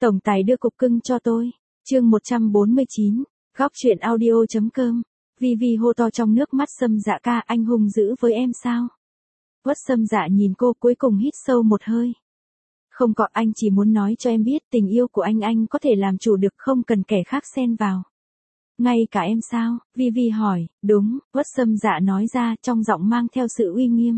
Tổng tài đưa cục cưng cho tôi. Chương 149. Góc truyện audio.com. Vi hô to trong nước mắt Sâm Dạ ca, anh hung dữ với em sao? Quất Sâm Dạ nhìn cô cuối cùng hít sâu một hơi. Không có, anh chỉ muốn nói cho em biết tình yêu của anh có thể làm chủ được, không cần kẻ khác xen vào. Ngay cả em sao? Vi hỏi. Đúng, Quất Sâm Dạ nói ra, trong giọng mang theo sự uy nghiêm.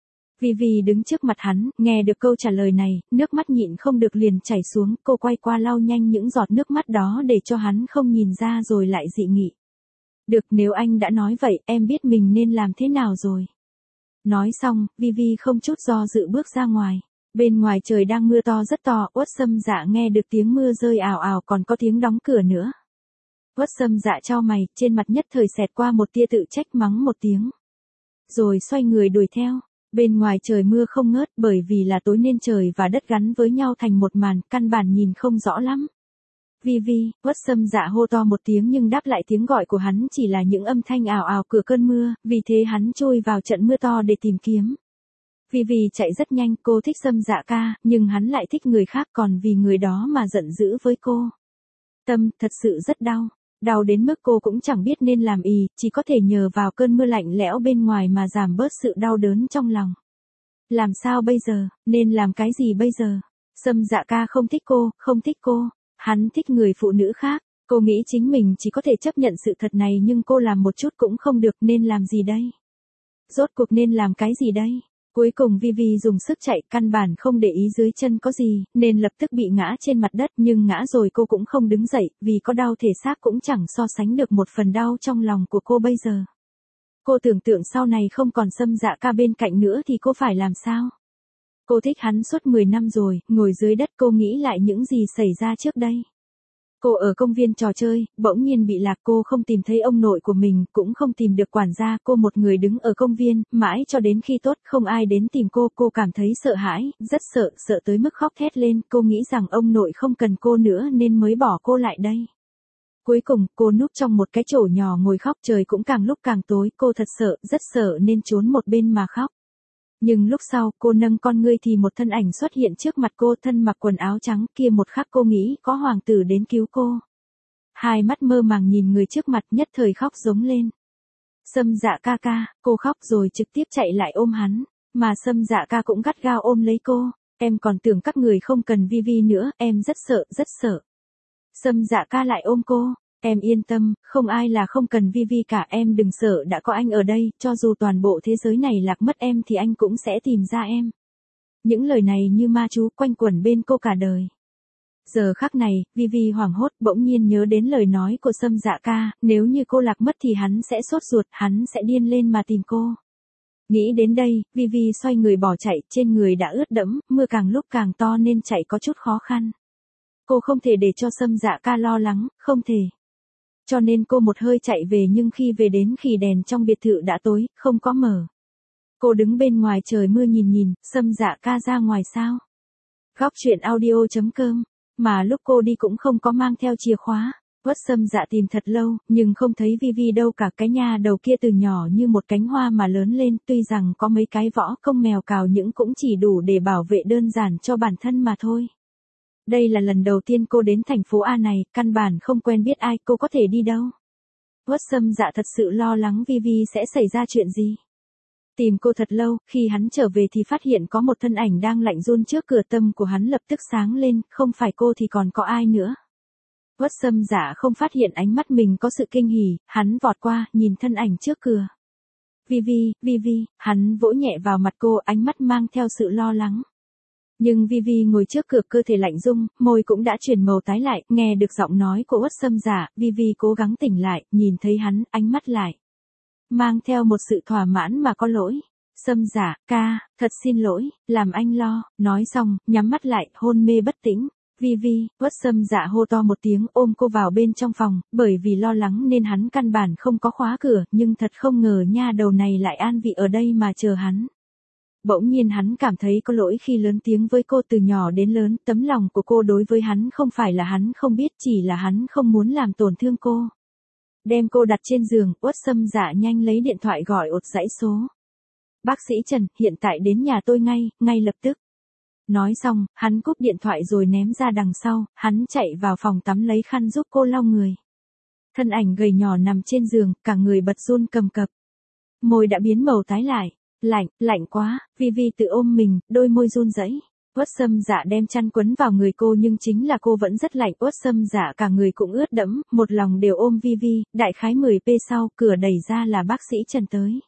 Vi đứng trước mặt hắn, nghe được câu trả lời này, nước mắt nhịn không được liền chảy xuống, cô quay qua lau nhanh những giọt nước mắt đó để cho hắn không nhìn ra rồi lại dị nghị. Được, nếu anh đã nói vậy, em biết mình nên làm thế nào rồi. Nói xong, Vi không chút do dự bước ra ngoài. Bên ngoài trời đang mưa to rất to, Quất Sâm Dạ nghe được tiếng mưa rơi ào ào, còn có tiếng đóng cửa nữa. Quất Sâm Dạ chau mày, trên mặt nhất thời xẹt qua một tia tự trách, mắng một tiếng. Rồi xoay người đuổi theo. Bên ngoài trời mưa không ngớt, bởi vì là tối nên trời và đất gắn với nhau thành một màn, căn bản nhìn không rõ lắm. Vi, Quất Sâm Dạ hô to một tiếng nhưng đáp lại tiếng gọi của hắn chỉ là những âm thanh ào ào của cơn mưa, vì thế hắn chui vào trận mưa to để tìm kiếm. Vi chạy rất nhanh, cô thích Sâm Dạ ca, nhưng hắn lại thích người khác, còn vì người đó mà giận dữ với cô. Tâm thật sự rất đau. Đau đến mức cô cũng chẳng biết nên làm gì, chỉ có thể nhờ vào cơn mưa lạnh lẽo bên ngoài mà giảm bớt sự đau đớn trong lòng. Làm sao bây giờ, nên làm cái gì bây giờ? Sâm Dạ ca không thích cô, hắn thích người phụ nữ khác. Cô nghĩ chính mình chỉ có thể chấp nhận sự thật này nhưng cô làm một chút cũng không được, nên làm gì đây? Rốt cuộc nên làm cái gì đây? Cuối cùng Vi dùng sức chạy, căn bản không để ý dưới chân có gì, nên lập tức bị ngã trên mặt đất, nhưng ngã rồi cô cũng không đứng dậy, vì có đau thể xác cũng chẳng so sánh được một phần đau trong lòng của cô bây giờ. Cô tưởng tượng sau này không còn Sâm Dạ ca bên cạnh nữa thì cô phải làm sao? Cô thích hắn suốt 10 năm rồi, ngồi dưới đất cô nghĩ lại những gì xảy ra trước đây. Cô ở công viên trò chơi, bỗng nhiên bị lạc, cô không tìm thấy ông nội của mình, cũng không tìm được quản gia, cô một người đứng ở công viên, mãi cho đến khi tốt, không ai đến tìm cô cảm thấy sợ hãi, rất sợ tới mức khóc thét lên, cô nghĩ rằng ông nội không cần cô nữa nên mới bỏ cô lại đây. Cuối cùng, cô núp trong một cái chổ nhỏ ngồi khóc, trời cũng càng lúc càng tối, cô thật sợ, rất sợ nên trốn một bên mà khóc. Nhưng lúc sau, cô nâng con ngươi thì một thân ảnh xuất hiện trước mặt cô, thân mặc quần áo trắng, kia một khắc cô nghĩ có hoàng tử đến cứu cô. Hai mắt mơ màng nhìn người trước mặt, nhất thời khóc giống lên. Sâm Dạ ca, cô khóc rồi trực tiếp chạy lại ôm hắn, mà Sâm Dạ ca cũng gắt gao ôm lấy cô. Em còn tưởng các người không cần Vi nữa, em rất sợ. Sâm Dạ ca lại ôm cô. Em yên tâm, không ai là không cần Vi cả, em đừng sợ, đã có anh ở đây, cho dù toàn bộ thế giới này lạc mất em thì anh cũng sẽ tìm ra em. Những lời này như ma chú quanh quẩn bên cô cả đời. Giờ khắc này, Vi hoảng hốt, bỗng nhiên nhớ đến lời nói của Sâm Dạ ca, nếu như cô lạc mất thì hắn sẽ sốt ruột, hắn sẽ điên lên mà tìm cô. Nghĩ đến đây, Vi xoay người bỏ chạy, trên người đã ướt đẫm, mưa càng lúc càng to nên chạy có chút khó khăn. Cô không thể để cho Sâm Dạ ca lo lắng, không thể. Cho nên cô một hơi chạy về, nhưng khi về đến khi đèn trong biệt thự đã tối, không có mở. Cô đứng bên ngoài trời mưa nhìn, Sâm Dạ ca ra ngoài sao? Góc truyện audio.com, mà lúc cô đi cũng không có mang theo chìa khóa. Quất Sâm Dạ tìm thật lâu, nhưng không thấy Vi đâu cả, cái nhà đầu kia từ nhỏ như một cánh hoa mà lớn lên, tuy rằng có mấy cái võ công mèo cào nhưng cũng chỉ đủ để bảo vệ đơn giản cho bản thân mà thôi. Đây là lần đầu tiên cô đến thành phố A này, căn bản không quen biết ai, cô có thể đi đâu. Quất Sâm Dạ thật sự lo lắng Vi sẽ xảy ra chuyện gì. Tìm cô thật lâu, khi hắn trở về thì phát hiện có một thân ảnh đang lạnh run trước cửa, tâm của hắn lập tức sáng lên, không phải cô thì còn có ai nữa. Quất Sâm Dạ không phát hiện ánh mắt mình có sự kinh hỉ, hắn vọt qua, nhìn thân ảnh trước cửa. Vi, hắn vỗ nhẹ vào mặt cô, ánh mắt mang theo sự lo lắng. Nhưng Vi ngồi trước cửa, cơ thể lạnh rung, môi cũng đã chuyển màu tái lại, nghe được giọng nói của Quất Sâm Dạ, Vi cố gắng tỉnh lại, nhìn thấy hắn, ánh mắt lại mang theo một sự thỏa mãn mà có lỗi. Sâm Dạ ca, thật xin lỗi, làm anh lo. Nói xong, nhắm mắt lại, hôn mê bất tỉnh. Vi, Quất Sâm Dạ hô to một tiếng, ôm cô vào bên trong phòng, bởi vì lo lắng nên hắn căn bản không có khóa cửa, nhưng thật không ngờ nha đầu này lại an vị ở đây mà chờ hắn. Bỗng nhiên hắn cảm thấy có lỗi khi lớn tiếng với cô, từ nhỏ đến lớn, tấm lòng của cô đối với hắn không phải là hắn không biết, chỉ là hắn không muốn làm tổn thương cô. Đem cô đặt trên giường, Quất Sâm Dạ nhanh lấy điện thoại gọi ột dãy số. Bác sĩ Trần, hiện tại đến nhà tôi ngay lập tức. Nói xong, hắn cúp điện thoại rồi ném ra đằng sau, hắn chạy vào phòng tắm lấy khăn giúp cô lau người. Thân ảnh gầy nhỏ nằm trên giường, cả người bật run cầm cập. Môi đã biến màu tái lại. Lạnh, lạnh quá, Vivi tự ôm mình, đôi môi run rẩy. Uất Sâm Dạ đem chăn quấn vào người cô nhưng chính là cô vẫn rất lạnh. Uất Sâm Dạ cả người cũng ướt đẫm, một lòng đều ôm Vivi. Đại khái 10 p sau, cửa đẩy ra là bác sĩ Trần tới.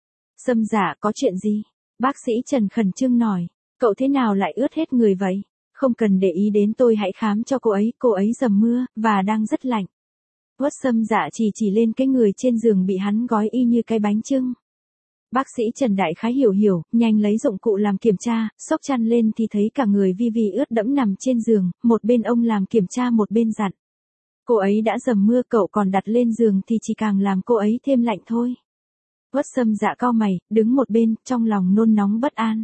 Sâm Dạ có chuyện gì? Bác sĩ Trần khẩn trương nói. Cậu thế nào lại ướt hết người vậy? Không cần để ý đến tôi, hãy khám cho cô ấy dầm mưa, và đang rất lạnh. Uất Sâm Dạ chỉ lên cái người trên giường bị hắn gói y như cái bánh chưng. Bác sĩ Trần đại khái hiểu, nhanh lấy dụng cụ làm kiểm tra, xốc chăn lên thì thấy cả người Vivi ướt đẫm nằm trên giường, một bên ông làm kiểm tra một bên dặn. Cô ấy đã dầm mưa, cậu còn đặt lên giường thì chỉ càng làm cô ấy thêm lạnh thôi. Uất Sâm Dạ cau mày, đứng một bên, trong lòng nôn nóng bất an.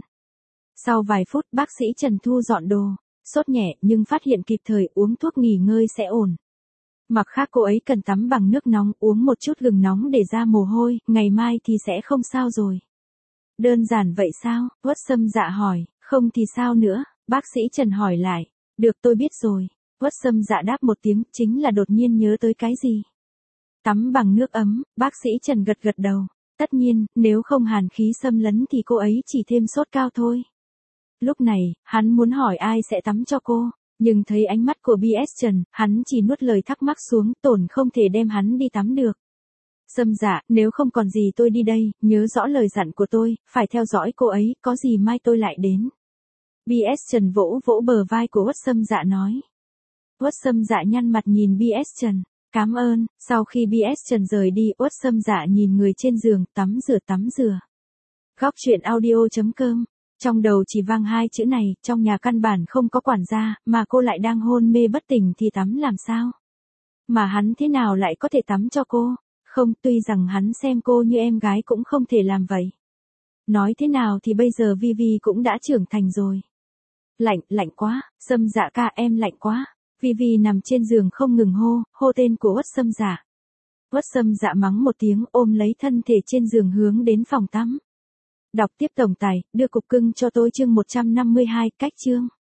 Sau vài phút, bác sĩ Trần thu dọn đồ, sốt nhẹ nhưng phát hiện kịp thời, uống thuốc nghỉ ngơi sẽ ổn. Mặt khác cô ấy cần tắm bằng nước nóng, uống một chút gừng nóng để ra mồ hôi, ngày mai thì sẽ không sao rồi. Đơn giản vậy sao? Uất Sâm Dạ hỏi, không thì sao nữa? Bác sĩ Trần hỏi lại. Được, tôi biết rồi. Uất Sâm Dạ đáp một tiếng, chính là đột nhiên nhớ tới cái gì. Tắm bằng nước ấm, bác sĩ Trần gật đầu. Tất nhiên, nếu không hàn khí xâm lấn thì cô ấy chỉ thêm sốt cao thôi. Lúc này, hắn muốn hỏi ai sẽ tắm cho cô. Nhưng thấy ánh mắt của BS Trần, hắn chỉ nuốt lời thắc mắc xuống, tổn không thể đem hắn đi tắm được. Sâm Dạ, nếu không còn gì tôi đi đây, nhớ rõ lời dặn của tôi, phải theo dõi cô ấy, có gì mai tôi lại đến. BS Trần vỗ bờ vai của Uất Sâm Dạ nói. Uất Sâm Dạ nhăn mặt nhìn BS Trần, cảm ơn. Sau khi BS Trần rời đi, Uất Sâm Dạ nhìn người trên giường, tắm rửa. Góc truyện audio.com. Trong đầu chỉ vang hai chữ này, trong nhà căn bản không có quản gia, mà cô lại đang hôn mê bất tỉnh thì tắm làm sao? Mà hắn thế nào lại có thể tắm cho cô? Không, tuy rằng hắn xem cô như em gái cũng không thể làm vậy. Nói thế nào thì bây giờ Vivi cũng đã trưởng thành rồi. Lạnh quá, Sâm Dạ ca em lạnh quá. Vivi nằm trên giường không ngừng hô tên của Uất Sâm Dạ. Uất Sâm Dạ mắng một tiếng, ôm lấy thân thể trên giường hướng đến phòng tắm. Đọc tiếp tổng tài, đưa cục cưng cho tôi chương 152, cách chương.